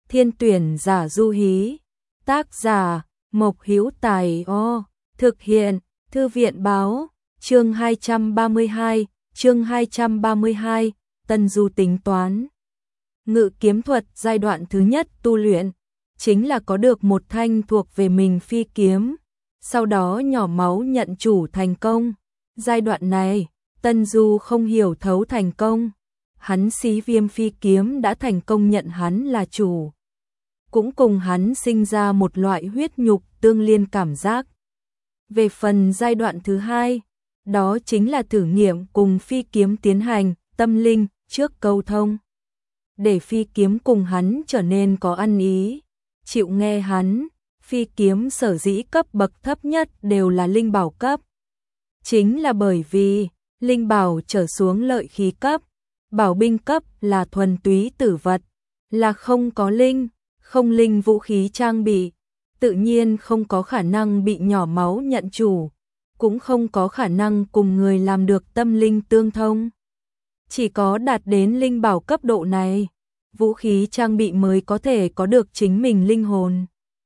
Thiên tuyển giả du hí. Tác giả Mộc Hữu Tài. Thực hiện Thư viện báo. Chương 232, Tân Du tính toán. Ngự kiếm thuật giai đoạn thứ nhất tu luyện, chính là có được một thanh thuộc về mình phi kiếm, sau đó nhỏ máu nhận chủ thành công. Giai đoạn này, Tân Du không hiểu thấu thành công, hắn Xí Viêm phi kiếm đã thành công nhận hắn là chủ. Cũng cùng hắn sinh ra một loại huyết nhục tương liên cảm giác. Về phần giai đoạn thứ hai, đó chính là thử nghiệm cùng phi kiếm tiến hành tâm linh trước câu thông. Để phi kiếm cùng hắn trở nên có ăn ý, chịu nghe hắn. Phi kiếm sở dĩ cấp bậc thấp nhất đều là linh bảo cấp. Chính là bởi vì linh bảo trở xuống lợi khí cấp, bảo binh cấp là thuần túy tử vật, là không có linh, không linh vũ khí trang bị, tự nhiên không có khả năng bị nhỏ máu nhận chủ, cũng không có khả năng cùng người làm được tâm linh tương thông. Chỉ có đạt đến linh bảo cấp độ này, vũ khí trang bị mới có thể có được chính mình linh hồn.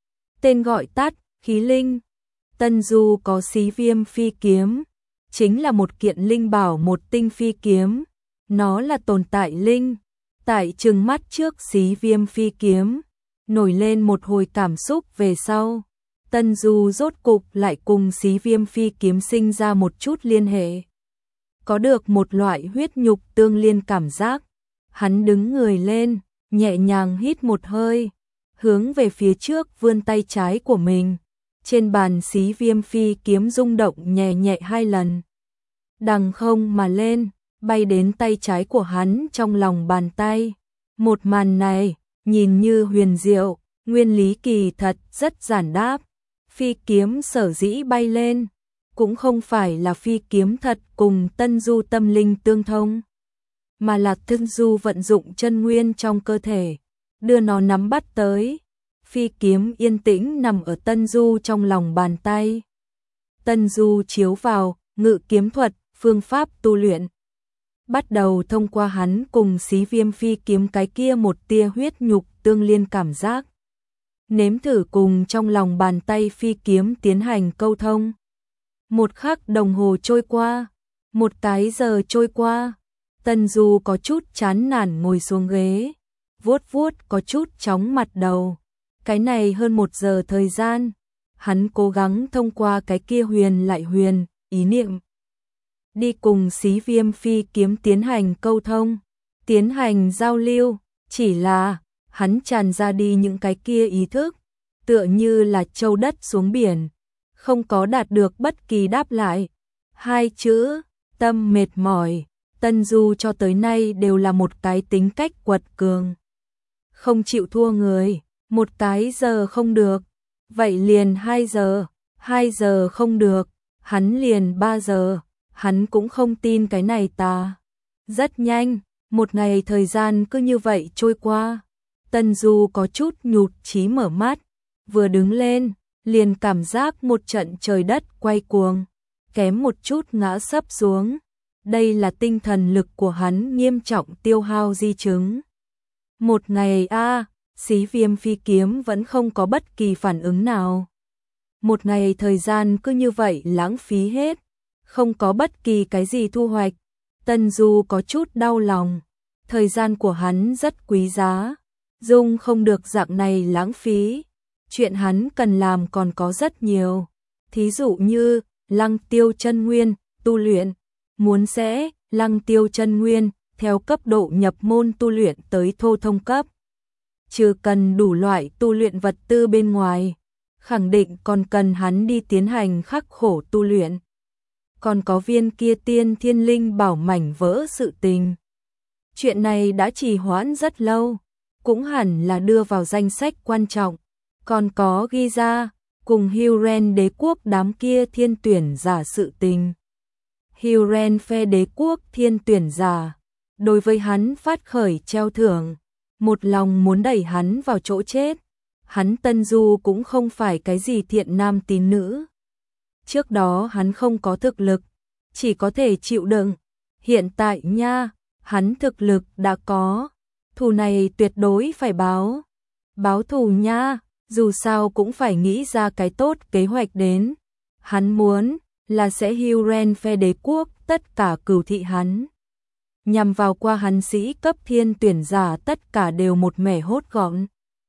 Tên gọi tắt, khí linh. Tân Du có Xí Viêm phi kiếm, chính là một kiện linh bảo một tinh phi kiếm, nó là tồn tại linh. Tại trừng mắt trước Xí Viêm phi kiếm, nổi lên một hồi cảm xúc về sau, Tân Du rốt cục lại cùng Xí Viêm phi kiếm sinh ra một chút liên hệ. Có được một loại huyết nhục tương liên cảm giác, hắn đứng người lên, nhẹ nhàng hít một hơi, hướng về phía trước vươn tay trái của mình. Trên bàn Xí Viêm phi kiếm rung động nhẹ nhẹ 2 lần. Đằng không mà lên, bay đến tay trái của hắn trong lòng bàn tay. Một màn này, nhìn như huyền diệu, nguyên lý kỳ thật rất giản đáp. Phi kiếm sở dĩ bay lên, cũng không phải là phi kiếm thật cùng Tân Du tâm linh tương thông, mà là Tân Du vận dụng chân nguyên trong cơ thể, đưa nó nắm bắt tới. Phi kiếm yên tĩnh nằm ở Tân Du trong lòng bàn tay. Tân Du chiếu vào ngự kiếm thuật, phương pháp tu luyện. Bắt đầu thông qua hắn cùng Xí Viêm phi kiếm cái kia một tia huyết nhục tương liên cảm giác. Nếm thử cùng trong lòng bàn tay phi kiếm tiến hành câu thông. 1 khắc đồng hồ trôi qua, 1 cái giờ trôi qua. Tân Du có chút chán nản ngồi xuống ghế, vuốt vuốt có chút chóng mặt đầu. Cái này hơn 1 giờ thời gian, hắn cố gắng thông qua cái kia huyền lại huyền, ý niệm. Đi cùng Xí Viêm phi kiếm tiến hành câu thông, tiến hành giao lưu, chỉ là hắn tràn ra đi những cái kia ý thức, tựa như là châu đất xuống biển, không có đạt được bất kỳ đáp lại. 2 chữ, tâm mệt mỏi. Tân Du cho tới nay đều là một cái tính cách quật cường, không chịu thua người. 1 cái giờ không được, vậy liền 2 giờ, 2 giờ không được, hắn liền 3 giờ, hắn cũng không tin cái này ta. Rất nhanh, 1 ngày thời gian cứ như vậy trôi qua. Tân Du có chút nhụt chí mở mắt, vừa đứng lên, liền cảm giác một trận trời đất quay cuồng, kém một chút ngã sấp xuống. Đây là tinh thần lực của hắn nghiêm trọng tiêu hao di chứng. 1 ngày Xí Viêm phi kiếm vẫn không có bất kỳ phản ứng nào. 1 ngày thời gian cứ như vậy lãng phí hết, không có bất kỳ cái gì thu hoạch. Tân Du có chút đau lòng, thời gian của hắn rất quý giá, dung không được dạng này lãng phí. Chuyện hắn cần làm còn có rất nhiều, thí dụ như Lăng Tiêu chân nguyên, tu luyện, muốn sẽ Lăng Tiêu chân nguyên theo cấp độ nhập môn tu luyện tới thô thông cấp. Trừ cần đủ loại tu luyện vật tư bên ngoài, khẳng định còn cần hắn đi tiến hành khắc khổ tu luyện. Còn có viên kia tiên thiên linh bảo mảnh vỡ sự tình. Chuyện này đã trì hoãn rất lâu, cũng hẳn là đưa vào danh sách quan trọng. Còn có ghi ra, cùng Huren đế quốc đám kia thiên tuyển giả sự tình. Huren phe đế quốc thiên tuyển giả, đối với hắn phát khởi treo thưởng, một lòng muốn đẩy hắn vào chỗ chết. Hắn Tân Du cũng không phải cái gì thiện nam tín nữ. Trước đó hắn không có thực lực, chỉ có thể chịu đựng. Hiện tại nha, hắn thực lực đã có, thù này tuyệt đối phải báo. Báo thù nha, dù sao cũng phải nghĩ ra cái tốt kế hoạch đến. Hắn muốn là sẽ hưu ren phe đế quốc tất cả cửu thị hắn. Nhằm vào qua hắn sĩ cấp thiên tuyển giả tất cả đều một mẻ hốt gọn.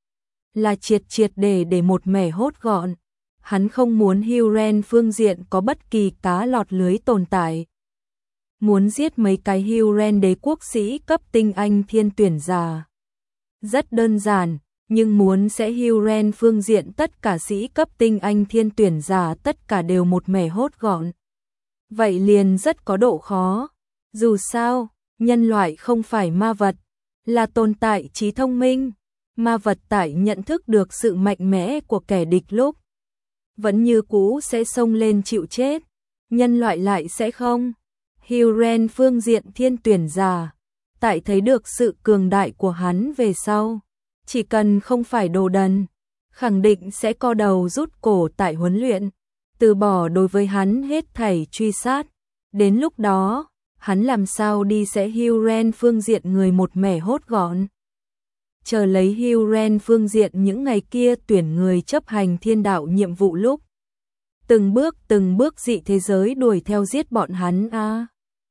Là triệt triệt để một mẻ hốt gọn. Hắn không muốn hưu ren phương diện có bất kỳ cá lọt lưới tồn tại. Muốn giết mấy cái hưu ren đế quốc sĩ cấp tinh anh thiên tuyển giả. Rất đơn giản, nhưng muốn sẽ hưu ren phương diện tất cả sĩ cấp tinh anh thiên tuyển giả tất cả đều một mẻ hốt gọn. Vậy liền rất có độ khó. Dù sao, nhân loại không phải ma vật, là tồn tại trí thông minh. Ma vật tại nhận thức được sự mạnh mẽ của kẻ địch lúc vẫn như cũ sẽ xông lên chịu chết, nhân loại lại sẽ không. Hưu ren phương diện thiên tuyển giả, tại thấy được sự cường đại của hắn về sau, chỉ cần không phải đồ đần, khẳng định sẽ co đầu rút cổ tại huấn luyện, từ bỏ đối với hắn hết thảy truy sát. Đến lúc đó, hắn làm sao đi sẽ hưu ren phương diện người một mẻ hốt gọn. Chờ lấy hưu ren phương diện những ngày kia tuyển người chấp hành thiên đạo nhiệm vụ lúc. Từng bước dị thế giới đuổi theo giết bọn hắn a.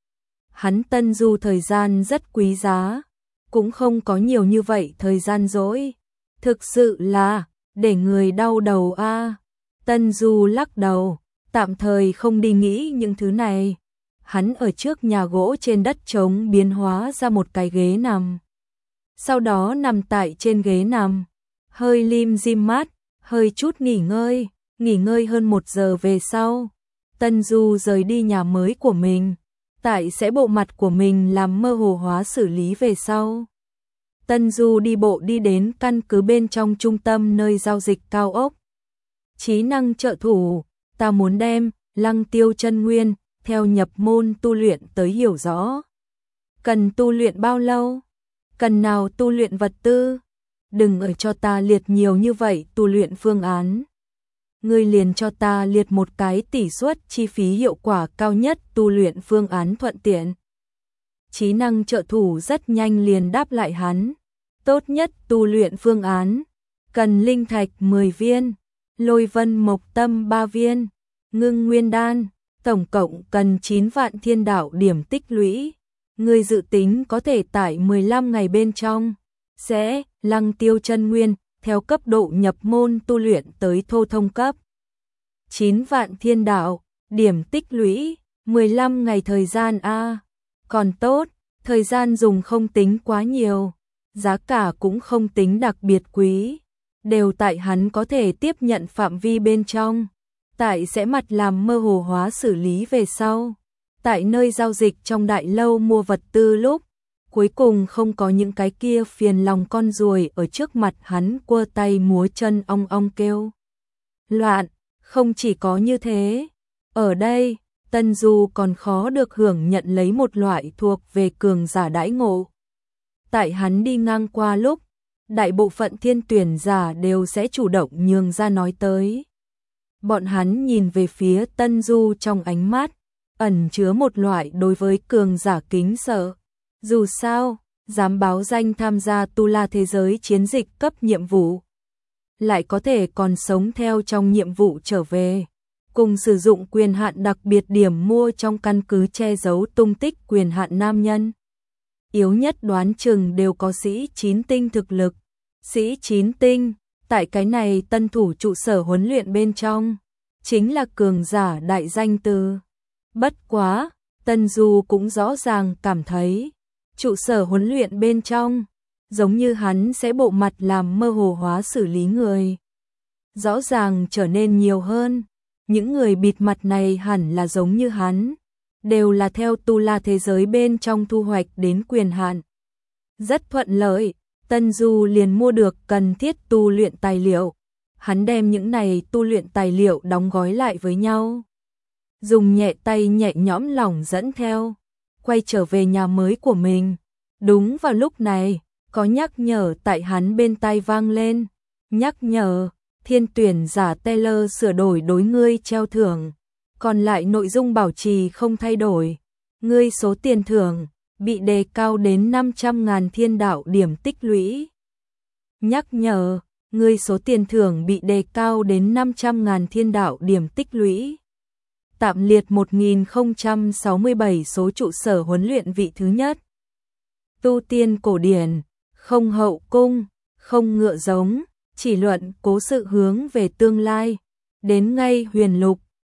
Hắn Tân Du thời gian rất quý giá, cũng không có nhiều như vậy thời gian rỗi. Thực sự là, để người đau đầu a. Tân Du lắc đầu, tạm thời không đi nghĩ những thứ này. Hắn ở trước nhà gỗ trên đất trống biến hóa ra một cái ghế nằm. Sau đó nằm tại trên ghế nằm, hơi lim dim mắt, hơi chút nghỉ ngơi hơn 1 giờ về sau. Tân Du rời đi nhà mới của mình, tại sẽ bộ mặt của mình làm mơ hồ hóa xử lý về sau. Tân Du đi bộ đi đến căn cứ bên trong trung tâm nơi giao dịch cao ốc. Trí năng trợ thủ, ta muốn đem Lăng Tiêu chân nguyên theo nhập môn tu luyện tới hiểu rõ. Cần tu luyện bao lâu? Cần nào tu luyện vật tư? Đừng ở cho ta liệt nhiều như vậy tu luyện phương án. Ngươi liền cho ta liệt một cái tỷ suất chi phí hiệu quả cao nhất tu luyện phương án thuận tiện. Trí năng trợ thủ rất nhanh liền đáp lại hắn. Tốt nhất tu luyện phương án. Cần linh thạch 10 viên, lôi vân mộc tâm 3 viên, ngưng nguyên đan, tổng cộng cần 9 vạn thiên đạo điểm tích lũy. Ngươi dự tính có thể tại 15 ngày bên trong sẽ Lăng Tiêu chân nguyên theo cấp độ nhập môn tu luyện tới thô thông cấp. 9 vạn thiên đạo điểm tích lũy, 15 ngày thời gian a. Còn tốt, thời gian dùng không tính quá nhiều, giá cả cũng không tính đặc biệt quý, đều tại hắn có thể tiếp nhận phạm vi bên trong. Tại sẽ mặt làm mơ hồ hóa xử lý về sau. Tại nơi giao dịch trong đại lâu mua vật tư lúc, cuối cùng không có những cái kia phiền lòng con ruồi ở trước mặt hắn quơ tay múa chân ong ong kêu. Loạn, không chỉ có như thế, ở đây, Tân Du còn khó được hưởng nhận lấy một loại thuộc về cường giả đãi ngộ. Tại hắn đi ngang qua lúc, đại bộ phận thiên tuyển giả đều sẽ chủ động nhường ra nói tới. Bọn hắn nhìn về phía Tân Du trong ánh mắt ẩn chứa một loại đối với cường giả kính sợ. Dù sao, dám báo danh tham gia tu la thế giới chiến dịch cấp nhiệm vụ, lại có thể còn sống theo trong nhiệm vụ trở về, cùng sử dụng quyền hạn đặc biệt điểm mua trong căn cứ che giấu tung tích quyền hạn nam nhân. Yếu nhất đoán chừng đều có sĩ 9 tinh thực lực. Sĩ 9 tinh, tại cái này tân thủ trụ sở huấn luyện bên trong, chính là cường giả đại danh từ. Bất quá, Tân Du cũng rõ ràng cảm thấy, trụ sở huấn luyện bên trong, giống như hắn sẽ bộ mặt làm mơ hồ hóa xử lý người. Rõ ràng trở nên nhiều hơn, những người bịt mặt này hẳn là giống như hắn, đều là theo tu la thế giới bên trong thu hoạch đến quyền hạn. Rất thuận lợi, Tân Du liền mua được cần thiết tu luyện tài liệu. Hắn đem những này tu luyện tài liệu đóng gói lại với nhau, dùng nhẹ tay nhẹ nhõm lỏng dẫn theo, quay trở về nhà mới của mình. Đúng vào lúc này, có nhắc nhở tại hắn bên tai vang lên. Nhắc nhở, thiên tuyển giả Taylor sửa đổi đối ngươi treo thưởng, còn lại nội dung bảo trì không thay đổi. Ngươi số tiền thưởng bị đề cao đến 500.000 thiên đạo điểm tích lũy. Nhắc nhở, ngươi số tiền thưởng bị đề cao đến 500.000 thiên đạo điểm tích lũy. Tạm liệt 1067 số trụ sở huấn luyện vị thứ nhất. Tu tiên cổ điển, không hậu cung, không ngựa giống, chỉ luận cố sự hướng về tương lai. Đến ngay huyền lục,